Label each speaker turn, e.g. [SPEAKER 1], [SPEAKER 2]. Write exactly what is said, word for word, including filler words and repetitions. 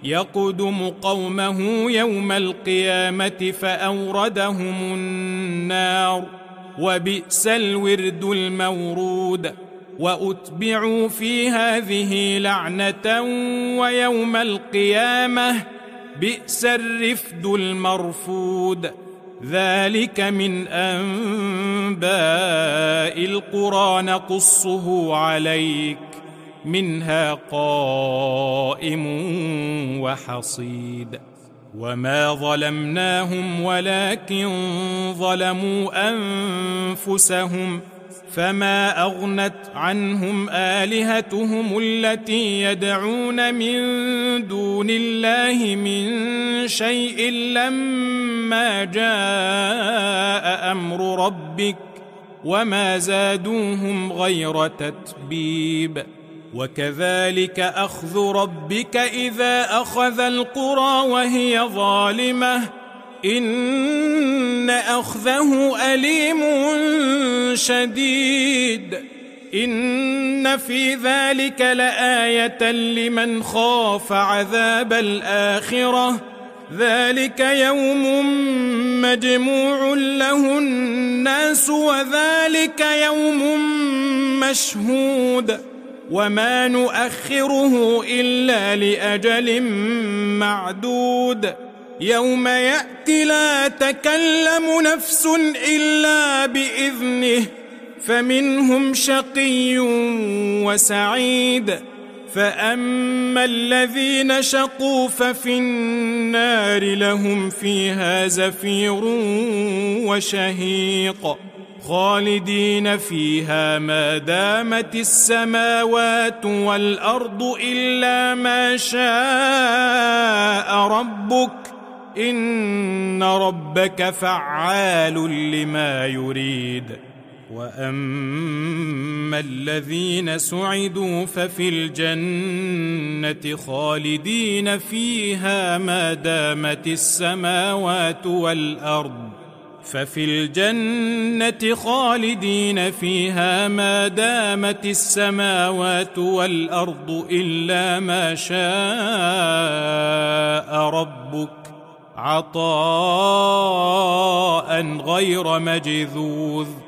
[SPEAKER 1] يقدم قومه يوم القيامة فأوردهم النار وبئس الورد المورود وأتبعوا في هذه لعنة ويوم القيامة بئس الرفد المرفود ذلك من أنباء القرى نقصه عليك منها قائم وحصيد وما ظلمناهم ولكن ظلموا أنفسهم فما أغنت عنهم آلهتهم التي يدعون من دون الله من شيء لما جاء أمر ربك وما زادوهم غير تتبيب وكذلك أخذ ربك إذا أخذ القرى وهي ظالمة إن أخذه أليم شديد إن في ذلك لآية لمن خاف عذاب الآخرة ذلك يوم مجموع له الناس وذلك يوم مشهود وما نؤخره إلا لأجل معدود يوم يأتي لا تكلم نفس إلا بإذنه فمنهم شقي وسعيد فأما الذين شقوا ففي النار لهم فيها زفير وشهيق خالدين فيها ما دامت السماوات والأرض إلا ما شاء ربك إن ربك فعال لما يريد وأما الذين سعدوا ففي الجنة خالدين فيها ما دامت السماوات والأرض ففي الجنة خالدين فيها ما دامت السماوات والأرض إلا ما شاء ربك عطاء غير مجذوذ